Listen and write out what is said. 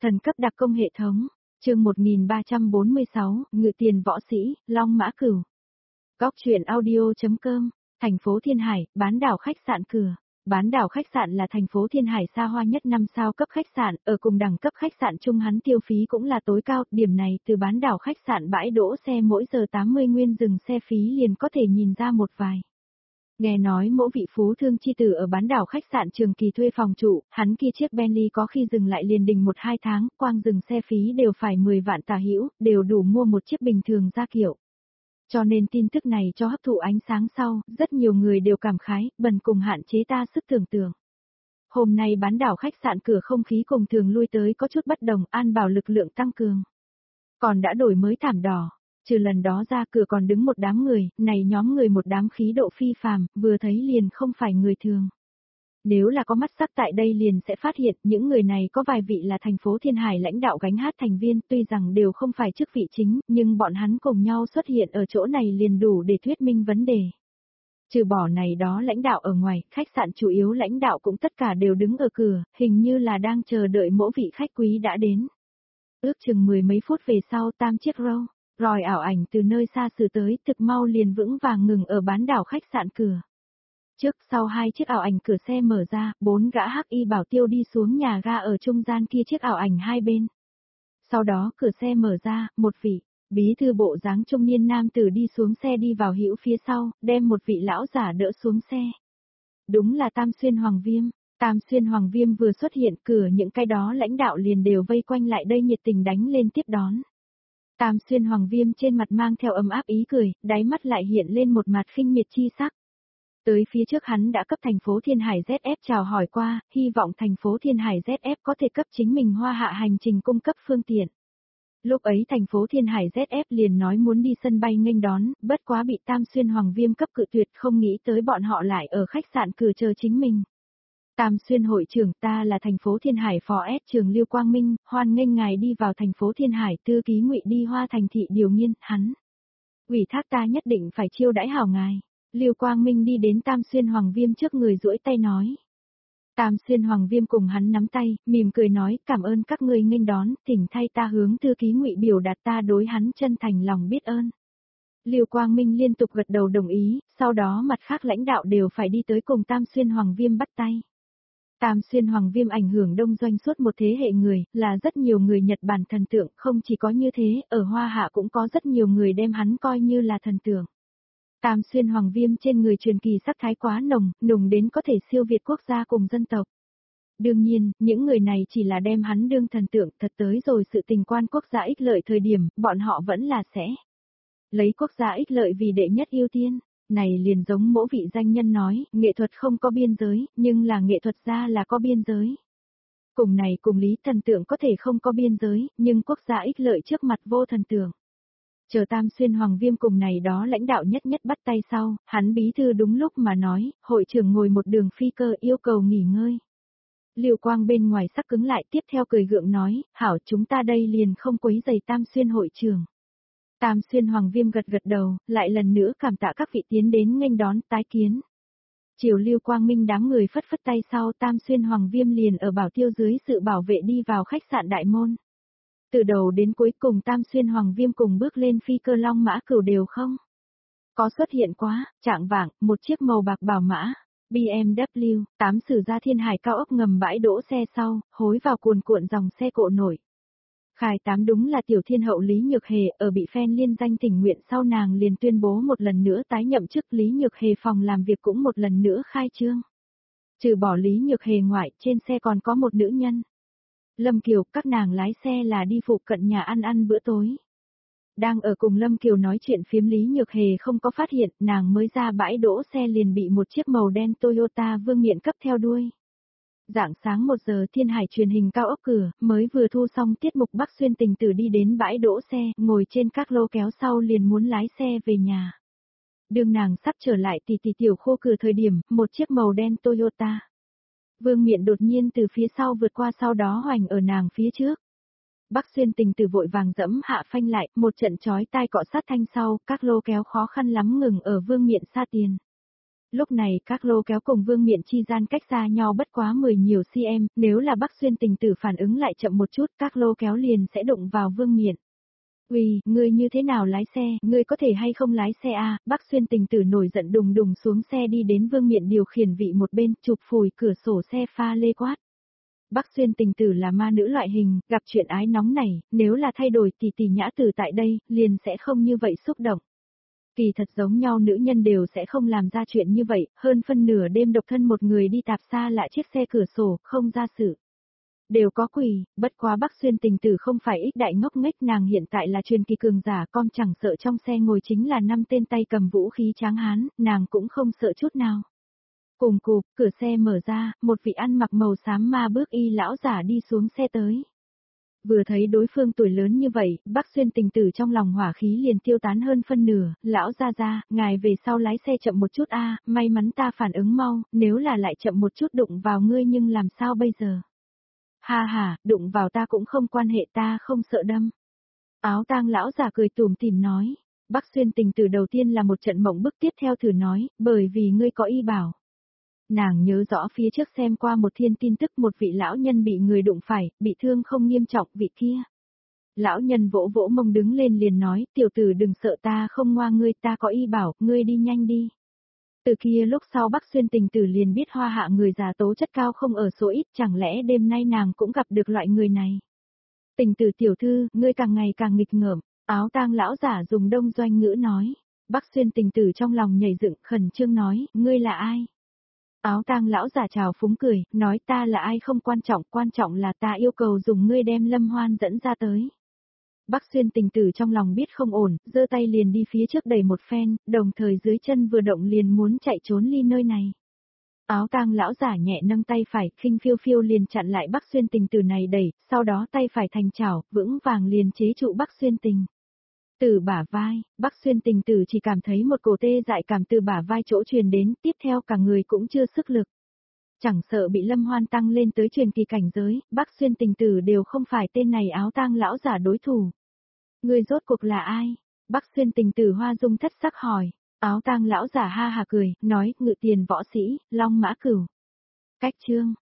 Thần cấp đặc công hệ thống, chương 1346, ngự tiền võ sĩ, Long Mã Cửu. Góc truyện audio.com, thành phố Thiên Hải, bán đảo khách sạn cửa. Bán đảo khách sạn là thành phố Thiên Hải xa hoa nhất 5 sao cấp khách sạn, ở cùng đẳng cấp khách sạn chung hắn tiêu phí cũng là tối cao, điểm này từ bán đảo khách sạn bãi đỗ xe mỗi giờ 80 nguyên dừng xe phí liền có thể nhìn ra một vài. Nghe nói mỗi vị phú thương chi tử ở bán đảo khách sạn trường kỳ thuê phòng trụ, hắn kia chiếc Bentley có khi dừng lại liền đình 1-2 tháng, quang dừng xe phí đều phải 10 vạn tà hữu, đều đủ mua một chiếc bình thường ra kiểu. Cho nên tin tức này cho hấp thụ ánh sáng sau, rất nhiều người đều cảm khái, bần cùng hạn chế ta sức tưởng tượng. Hôm nay bán đảo khách sạn cửa không khí cùng thường lui tới có chút bất đồng, an bảo lực lượng tăng cường. Còn đã đổi mới thảm đỏ. Trừ lần đó ra cửa còn đứng một đám người, này nhóm người một đám khí độ phi phàm, vừa thấy liền không phải người thường. Nếu là có mắt sắc tại đây liền sẽ phát hiện những người này có vài vị là thành phố Thiên Hải lãnh đạo gánh hát thành viên, tuy rằng đều không phải chức vị chính, nhưng bọn hắn cùng nhau xuất hiện ở chỗ này liền đủ để thuyết minh vấn đề. Trừ bỏ này đó lãnh đạo ở ngoài, khách sạn chủ yếu lãnh đạo cũng tất cả đều đứng ở cửa, hình như là đang chờ đợi mỗi vị khách quý đã đến. Ước chừng 10 mấy phút về sau tam chiếc Rồi ảo ảnh từ nơi xa xử tới, thực mau liền vững vàng ngừng ở bán đảo khách sạn cửa. Trước sau hai chiếc ảo ảnh cửa xe mở ra, 4 gã hắc y bảo tiêu đi xuống nhà ga ở trung gian kia chiếc ảo ảnh hai bên. Sau đó cửa xe mở ra, một vị bí thư bộ dáng trung niên nam tử đi xuống xe đi vào hữu phía sau, đem một vị lão giả đỡ xuống xe. Đúng là Tam Xuyên Hoàng Viêm. Tam Xuyên Hoàng Viêm vừa xuất hiện, cửa những cái đó lãnh đạo liền đều vây quanh lại đây nhiệt tình đánh lên tiếp đón. Tam Xuyên Hoàng Viêm trên mặt mang theo ấm áp ý cười, đáy mắt lại hiện lên một mặt khinh miệt chi sắc. Tới phía trước hắn đã cấp thành phố Thiên Hải ZF chào hỏi qua, hy vọng thành phố Thiên Hải ZF có thể cấp chính mình hoa hạ hành trình cung cấp phương tiện. Lúc ấy thành phố Thiên Hải ZF liền nói muốn đi sân bay nghênh đón, bất quá bị Tam Xuyên Hoàng Viêm cấp cự tuyệt, không nghĩ tới bọn họ lại ở khách sạn cửa chờ chính mình. Tam Xuyên hội trưởng, ta là thành phố Thiên Hải phó S trường Liêu Quang Minh, hoan nghênh ngài đi vào thành phố Thiên Hải, tư ký Ngụy đi Hoa thành thị điều nghiên, hắn ủy thác ta nhất định phải chiêu đãi hảo ngài. Liêu Quang Minh đi đến Tam Xuyên Hoàng Viêm trước người duỗi tay nói. Tam Xuyên Hoàng Viêm cùng hắn nắm tay, mỉm cười nói, cảm ơn các ngươi nghênh đón, thỉnh thay ta hướng thư ký Ngụy biểu đạt ta đối hắn chân thành lòng biết ơn. Liêu Quang Minh liên tục gật đầu đồng ý, sau đó mặt khác lãnh đạo đều phải đi tới cùng Tam Xuyên Hoàng Viêm bắt tay. Tam Xuyên Hoàng Viêm ảnh hưởng đông doanh suốt một thế hệ người, là rất nhiều người Nhật Bản thần tượng, không chỉ có như thế, ở Hoa Hạ cũng có rất nhiều người đem hắn coi như là thần tượng. Tam Xuyên Hoàng Viêm trên người truyền kỳ sắc thái quá nồng đến có thể siêu việt quốc gia cùng dân tộc. Đương nhiên, những người này chỉ là đem hắn đương thần tượng, thật tới rồi sự tình quan quốc gia ích lợi thời điểm, bọn họ vẫn là sẽ lấy quốc gia ích lợi vì đệ nhất ưu tiên. Này liền giống mỗi vị danh nhân nói, nghệ thuật không có biên giới, nhưng là nghệ thuật gia là có biên giới. Cùng này cùng lý thần tượng có thể không có biên giới, nhưng quốc gia ích lợi trước mặt vô thần tượng. Chờ Tam Xuyên Hoàng Viêm cùng này đó lãnh đạo nhất bắt tay sau, hắn bí thư đúng lúc mà nói, hội trưởng ngồi một đường phi cơ yêu cầu nghỉ ngơi. Liêu Quang bên ngoài sắc cứng lại tiếp theo cười gượng nói, hảo chúng ta đây liền không quấy rầy Tam Xuyên hội trưởng. Tam Xuyên Hoàng Viêm gật đầu, lại lần nữa cảm tạ các vị tiến đến nghênh đón tái kiến. Chiều Liêu Quang Minh đám người phất tay sau Tam Xuyên Hoàng Viêm liền ở bảo tiêu dưới sự bảo vệ đi vào khách sạn đại môn. Từ đầu đến cuối cùng Tam Xuyên Hoàng Viêm cùng bước lên phi cơ Long Mã Cửu đều không có xuất hiện quá, trạng vạng, một chiếc màu bạc bảo mã, BMW, 8 sử ra Thiên Hải cao ốc ngầm bãi đỗ xe sau, hối vào cuộn dòng xe cộ nổi. Khai 8 đúng là tiểu thiên hậu Lý Nhược Hề, ở bị fan liên danh tình nguyện sau nàng liền tuyên bố một lần nữa tái nhậm chức, Lý Nhược Hề phòng làm việc cũng một lần nữa khai trương. Trừ bỏ Lý Nhược Hề ngoại, trên xe còn có một nữ nhân. Lâm Kiều, các nàng lái xe là đi phụ cận nhà ăn bữa tối. Đang ở cùng Lâm Kiều nói chuyện phiếm, Lý Nhược Hề không có phát hiện, nàng mới ra bãi đỗ xe liền bị một chiếc màu đen Toyota Vương Miện cấp theo đuôi. Rạng sáng 1 giờ Thiên Hải truyền hình cao ốc cửa, mới vừa thu xong tiết mục Bắc Xuyên tình tử đi đến bãi đỗ xe, ngồi trên các lô kéo sau liền muốn lái xe về nhà. Đường nàng sắp trở lại tỷ tiểu khô cửa thời điểm, một chiếc màu đen Toyota Vương Miện đột nhiên từ phía sau vượt qua, sau đó hoành ở nàng phía trước. Bắc Xuyên tình tử vội vàng dẫm hạ phanh lại, một trận chói tai cọ sát thanh sau, các lô kéo khó khăn lắm ngừng ở Vương Miện xa tiền. Lúc này các lô kéo cùng Vương Miện chi gian cách xa nhau bất quá 10 nhiều cm, nếu là Bắc Xuyên Tình Tử phản ứng lại chậm một chút, các lô kéo liền sẽ đụng vào Vương Miện. Uy, ngươi như thế nào lái xe, ngươi có thể hay không lái xe a? Bắc Xuyên Tình Tử nổi giận đùng đùng xuống xe đi đến Vương Miện điều khiển vị một bên, chụp phủi cửa sổ xe pha lê quát. Bắc Xuyên Tình Tử là ma nữ loại hình, gặp chuyện ái nóng này, nếu là thay đổi tỷ Nhã Tử tại đây, liền sẽ không như vậy xúc động. Kỳ thật giống nhau nữ nhân đều sẽ không làm ra chuyện như vậy, hơn phân nửa đêm độc thân một người đi tạp xa lại chiếc xe cửa sổ, không ra sự. Đều có quỷ, bất quá Bắc Xuyên Tình Tử không phải ích đại ngốc nghếch, nàng hiện tại là truyền kỳ cường giả, con chẳng sợ trong xe ngồi chính là 5 tên tay cầm vũ khí tráng hán, nàng cũng không sợ chút nào. Cùng cụp, cửa xe mở ra, một vị ăn mặc màu xám ma bước y lão giả đi xuống xe tới. Vừa thấy đối phương tuổi lớn như vậy, Bắc Xuyên Tình Tử trong lòng hỏa khí liền tiêu tán hơn phân nửa, lão ra, ngài về sau lái xe chậm một chút a, may mắn ta phản ứng mau, nếu là lại chậm một chút đụng vào ngươi nhưng làm sao bây giờ? Ha, đụng vào ta cũng không quan hệ, ta không sợ đâm. Áo tang lão giả cười tủm tỉm nói, Bắc Xuyên Tình Tử đầu tiên là một trận mộng bức, tiếp theo thử nói, bởi vì ngươi có y bảo. Nàng nhớ rõ phía trước xem qua một thiên tin tức, một vị lão nhân bị người đụng phải, bị thương không nghiêm trọng, vị kia. Lão nhân vỗ vỗ mông đứng lên liền nói, tiểu tử đừng sợ, ta không ngoa ngươi, ta có y bảo, ngươi đi nhanh đi. Từ kia lúc sau Bắc Xuyên Tình Tử liền biết Hoa Hạ người già tố chất cao không ở số ít, chẳng lẽ đêm nay nàng cũng gặp được loại người này. Tình Tử tiểu thư, ngươi càng ngày càng nghịch ngợm, áo tang lão giả dùng đông doanh ngữ nói. Bắc Xuyên Tình Tử trong lòng nhảy dựng, khẩn trương nói, ngươi là ai? Áo tang lão giả trào phúng cười, nói ta là ai không quan trọng là ta yêu cầu dùng ngươi đem Lâm Hoan dẫn ra tới. Bắc Xuyên Tình Tử trong lòng biết không ổn, giơ tay liền đi phía trước đẩy một phen, đồng thời dưới chân vừa động liền muốn chạy trốn ly nơi này. Áo tang lão giả nhẹ nâng tay phải, khinh phiêu phiêu liền chặn lại Bắc Xuyên Tình Tử này đẩy, sau đó tay phải thành chảo, vững vàng liền chế trụ Bắc Xuyên Tình. Từ bả vai, Bắc Xuyên Tình Tử chỉ cảm thấy một cổ tê dại cảm từ bả vai chỗ truyền đến, tiếp theo cả người cũng chưa sức lực. Chẳng sợ bị Lâm Hoan tăng lên tới truyền kỳ cảnh giới, Bắc Xuyên Tình Tử đều không phải tên này áo tang lão giả đối thủ. Người rốt cuộc là ai? Bắc Xuyên Tình Tử hoa dung thất sắc hỏi. Áo tang lão giả ha hà cười, nói, Ngự Tiền võ sĩ, Long Mã Cửu. Cách chương.